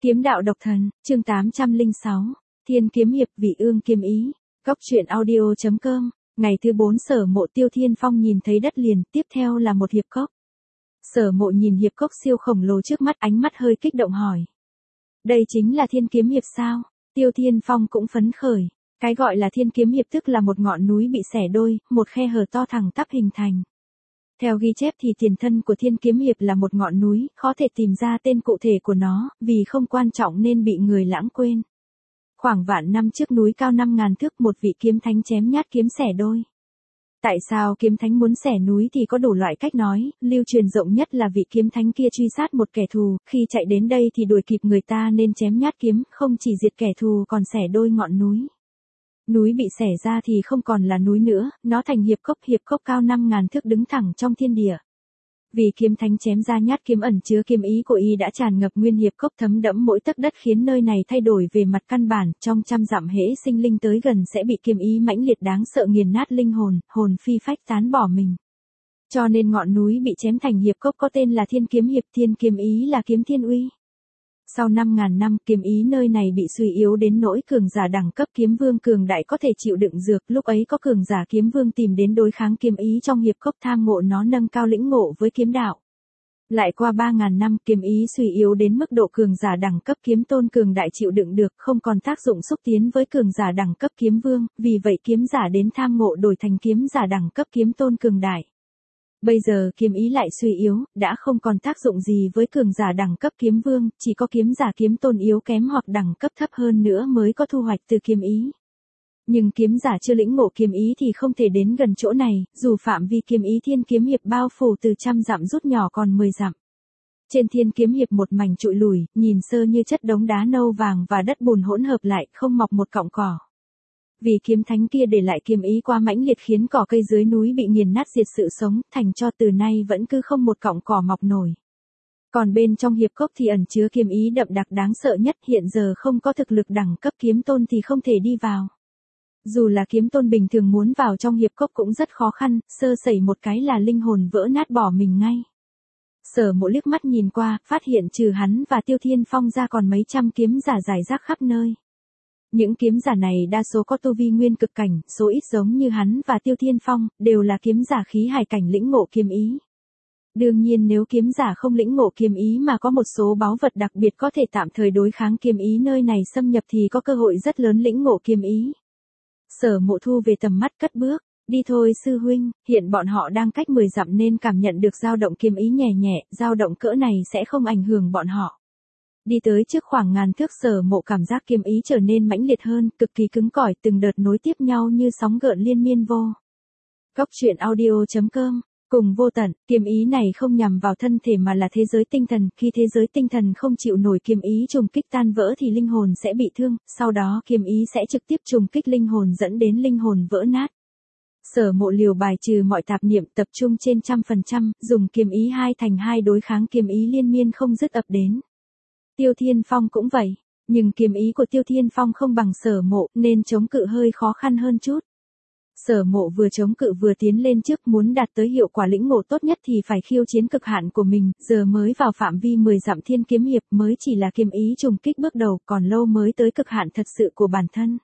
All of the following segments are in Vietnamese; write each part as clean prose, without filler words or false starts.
Kiếm đạo độc thần, chương 806, Thiên kiếm hiệp vị ương kiếm ý. Góc truyện audio.com, ngày thứ 4 Sở Mộ Tiêu Thiên Phong nhìn thấy đất liền, tiếp theo là một hiệp cốc. Sở Mộ nhìn hiệp cốc siêu khổng lồ trước mắt, ánh mắt hơi kích động hỏi. Đây chính là Thiên kiếm hiệp sao? Tiêu Thiên Phong cũng phấn khởi. Cái gọi là Thiên kiếm hiệp tức là một ngọn núi bị xẻ đôi, một khe hở to thẳng tắp hình thành. Theo ghi chép thì tiền thân của Thiên kiếm hiệp là một ngọn núi, khó thể tìm ra tên cụ thể của nó, vì không quan trọng nên bị người lãng quên. Khoảng vạn năm trước núi cao 5.000 thước, một vị kiếm thánh chém nhát kiếm xẻ đôi. Tại sao kiếm thánh muốn xẻ núi thì có đủ loại cách nói, lưu truyền rộng nhất là vị kiếm thánh kia truy sát một kẻ thù, khi chạy đến đây thì đuổi kịp người ta nên chém nhát kiếm, không chỉ diệt kẻ thù còn xẻ đôi ngọn núi. Núi bị xẻ ra thì không còn là núi nữa, nó thành hiệp cốc cao 5.000 thước đứng thẳng trong thiên địa. Vì kiếm thánh chém ra nhát kiếm ẩn chứa kiếm ý của y đã tràn ngập nguyên hiệp cốc, thấm đẫm mỗi tấc đất, khiến nơi này thay đổi về mặt căn bản, trong trăm dặm hễ sinh linh tới gần sẽ bị kiếm ý mãnh liệt đáng sợ nghiền nát linh hồn, hồn phi phách tán bỏ mình. Cho nên ngọn núi bị chém thành hiệp cốc có tên là Thiên kiếm hiệp, thiên kiếm ý là kiếm thiên uy. Sau 5.000 năm, kiếm ý nơi này bị suy yếu đến nỗi cường giả đẳng cấp kiếm vương cường đại có thể chịu đựng dược, lúc ấy có cường giả kiếm vương tìm đến đối kháng kiếm ý trong hiệp cốc, tham ngộ nó, nâng cao lĩnh ngộ với kiếm đạo. Lại qua 3.000 năm, kiếm ý suy yếu đến mức độ cường giả đẳng cấp kiếm tôn cường đại chịu đựng được, không còn tác dụng xúc tiến với cường giả đẳng cấp kiếm vương, vì vậy kiếm giả đến tham ngộ đổi thành kiếm giả đẳng cấp kiếm tôn cường đại. Bây giờ kiếm ý lại suy yếu, đã không còn tác dụng gì với cường giả đẳng cấp kiếm vương, chỉ có kiếm giả kiếm tôn yếu kém hoặc đẳng cấp thấp hơn nữa mới có thu hoạch từ kiếm ý. Nhưng kiếm giả chưa lĩnh ngộ kiếm ý thì không thể đến gần chỗ này, dù phạm vi kiếm ý Thiên kiếm hiệp bao phủ từ trăm dặm rút nhỏ còn 10 dặm. Trên Thiên kiếm hiệp một mảnh trụi lùi, nhìn sơ như chất đống đá nâu vàng và đất bùn hỗn hợp lại, không mọc một cọng cỏ. Vì kiếm thánh kia để lại kiếm ý quá mãnh liệt khiến cỏ cây dưới núi bị nghiền nát diệt sự sống, thành cho từ nay vẫn cứ không một cọng cỏ mọc nổi. Còn bên trong hiệp cốc thì ẩn chứa kiếm ý đậm đặc đáng sợ nhất, hiện giờ không có thực lực đẳng cấp kiếm tôn thì không thể đi vào. Dù là kiếm tôn bình thường muốn vào trong hiệp cốc cũng rất khó khăn, sơ sẩy một cái là linh hồn vỡ nát bỏ mình ngay. Sở Mộ liếc mắt nhìn qua, phát hiện trừ hắn và Tiêu Thiên Phong ra còn mấy trăm kiếm giả rải rác khắp nơi. Những kiếm giả này đa số có tu vi nguyên cực cảnh, số ít giống như hắn và Tiêu Thiên Phong, đều là kiếm giả khí hải cảnh lĩnh ngộ kiếm ý. Đương nhiên nếu kiếm giả không lĩnh ngộ kiếm ý mà có một số báu vật đặc biệt có thể tạm thời đối kháng kiếm ý nơi này xâm nhập thì có cơ hội rất lớn lĩnh ngộ kiếm ý. Sở Mộ thu về tầm mắt cất bước, đi thôi sư huynh, hiện bọn họ đang cách 10 dặm nên cảm nhận được dao động kiếm ý nhẹ nhẹ, dao động cỡ này sẽ không ảnh hưởng bọn họ. Đi tới trước khoảng ngàn thước, Sở Mộ cảm giác kiếm ý trở nên mãnh liệt hơn, cực kỳ cứng cỏi, từng đợt nối tiếp nhau như sóng gợn liên miên vô. Góc truyện audio.com, cùng vô tận, kiếm ý này không nhằm vào thân thể mà là thế giới tinh thần, khi thế giới tinh thần không chịu nổi kiếm ý trùng kích tan vỡ thì linh hồn sẽ bị thương, sau đó kiếm ý sẽ trực tiếp trùng kích linh hồn dẫn đến linh hồn vỡ nát. Sở Mộ liều bài trừ mọi tạp niệm, tập trung trên 100%, dùng kiếm ý 2 thành 2 đối kháng kiếm ý liên miên không dứt ập đến. Tiêu Thiên Phong cũng vậy, nhưng kiếm ý của Tiêu Thiên Phong không bằng Sở Mộ nên chống cự hơi khó khăn hơn chút. Sở Mộ vừa chống cự vừa tiến lên trước, muốn đạt tới hiệu quả lĩnh ngộ tốt nhất thì phải khiêu chiến cực hạn của mình, giờ mới vào phạm vi 10 dặm Thiên kiếm hiệp mới chỉ là kiếm ý trùng kích bước đầu, còn lâu mới tới cực hạn thật sự của bản thân.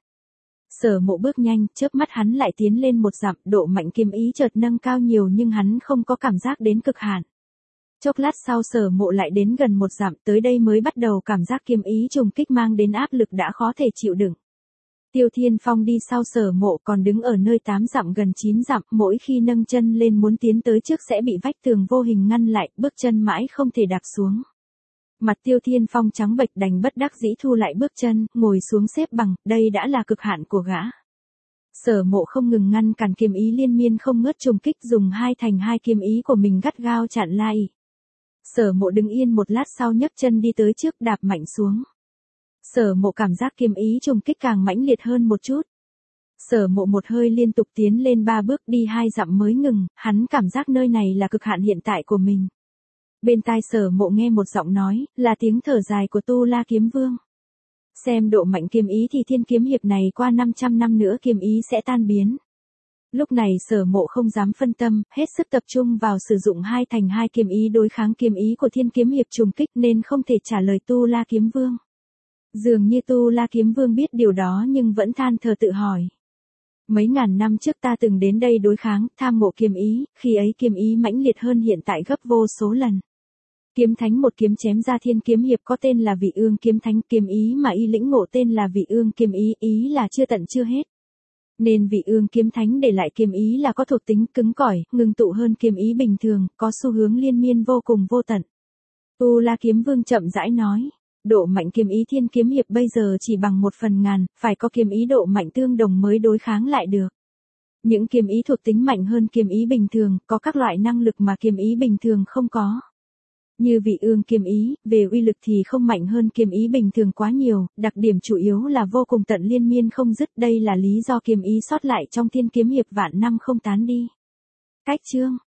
Sở Mộ bước nhanh, chớp mắt hắn lại tiến lên 1 dặm, độ mạnh kiếm ý chợt nâng cao nhiều nhưng hắn không có cảm giác đến cực hạn. Chốc lát sau Sở Mộ lại đến gần 1 dặm, tới đây mới bắt đầu cảm giác kiếm ý trùng kích mang đến áp lực đã khó thể chịu đựng. Tiêu Thiên Phong đi sau Sở Mộ còn đứng ở nơi 8 dặm gần 9 dặm, mỗi khi nâng chân lên muốn tiến tới trước sẽ bị vách tường vô hình ngăn lại, bước chân mãi không thể đạp xuống. Mặt Tiêu Thiên Phong trắng bệch đành bất đắc dĩ thu lại bước chân, ngồi xuống xếp bằng, đây đã là cực hạn của gã. Sở Mộ không ngừng ngăn cản kiếm ý liên miên không ngớt trùng kích, dùng 2 thành 2 kiếm ý của mình gắt gao chặn lại. Sở Mộ đứng yên một lát sau nhấc chân đi tới trước, đạp mạnh xuống. Sở Mộ cảm giác kiếm ý trùng kích càng mãnh liệt hơn một chút. Sở Mộ một hơi liên tục tiến lên 3 bước, đi 2 dặm mới ngừng, hắn cảm giác nơi này là cực hạn hiện tại của mình. Bên tai Sở Mộ nghe một giọng nói, là tiếng thở dài của Tu La Kiếm Vương. Xem độ mạnh kiếm ý thì Thiên kiếm hiệp này qua 500 năm nữa kiếm ý sẽ tan biến. Lúc này Sở Mộ không dám phân tâm, hết sức tập trung vào sử dụng 2 thành 2 kiếm ý đối kháng kiếm ý của Thiên kiếm hiệp trùng kích nên không thể trả lời Tu La Kiếm Vương. Dường như Tu La Kiếm Vương biết điều đó nhưng vẫn than thở tự hỏi. Mấy ngàn năm trước ta từng đến đây đối kháng, tham ngộ kiếm ý, khi ấy kiếm ý mãnh liệt hơn hiện tại gấp vô số lần. Kiếm thánh một kiếm chém ra thiên kiếm hiệp có tên là Vị Ương kiếm thánh, kiếm ý mà y lĩnh ngộ tên là Vị Ương kiếm ý, ý là chưa tận chưa hết. Nên Vị Ương kiếm thánh để lại kiếm ý là có thuộc tính cứng cỏi, ngưng tụ hơn kiếm ý bình thường, có xu hướng liên miên vô cùng vô tận. Tu La Kiếm Vương chậm rãi nói, độ mạnh kiếm ý thiên kiếm hiệp bây giờ chỉ bằng 1/1000, phải có kiếm ý độ mạnh tương đồng mới đối kháng lại được. Những kiếm ý thuộc tính mạnh hơn kiếm ý bình thường, có các loại năng lực mà kiếm ý bình thường không có. Như Vị Ương kiếm ý, về uy lực thì không mạnh hơn kiếm ý bình thường quá nhiều, đặc điểm chủ yếu là vô cùng tận liên miên không dứt, đây là lý do kiếm ý sót lại trong thiên kiếm hiệp vạn năm không tán đi. Cách chương